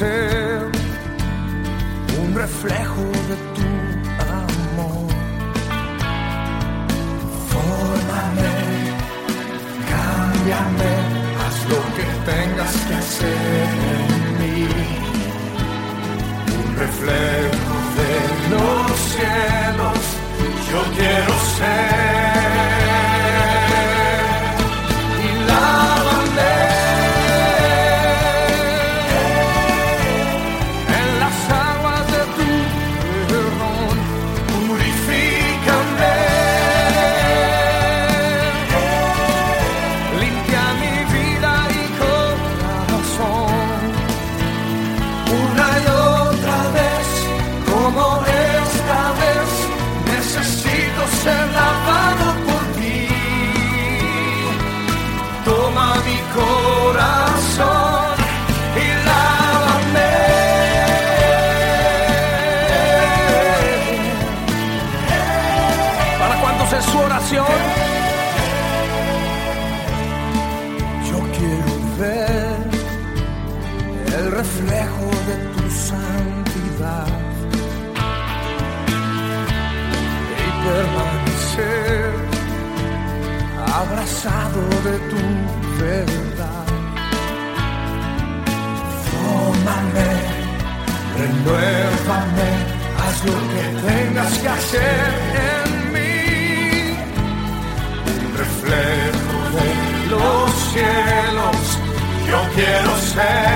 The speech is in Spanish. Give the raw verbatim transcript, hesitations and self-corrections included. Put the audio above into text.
ser un reflejo de tu amor. Fórmame, cámbiame, haz lo que tengas que hacer en mí. Un reflejo de los cielos, yo quiero ser. Y lávame en las aguas de tu perdón, purifícame, limpia mi vida y corazón. Una y otra vez, como esta vez, necesito ser lavado por ti. Toma mi corazón y lávame. ¿Para cuántos es su oración? Yo quiero ver el reflejo de tu santidad y permanecer abrazado de tu verdad. Fórmame, renuévame, haz lo que tengas que hacer en mí. Un reflejo de los cielos, yo quiero ser.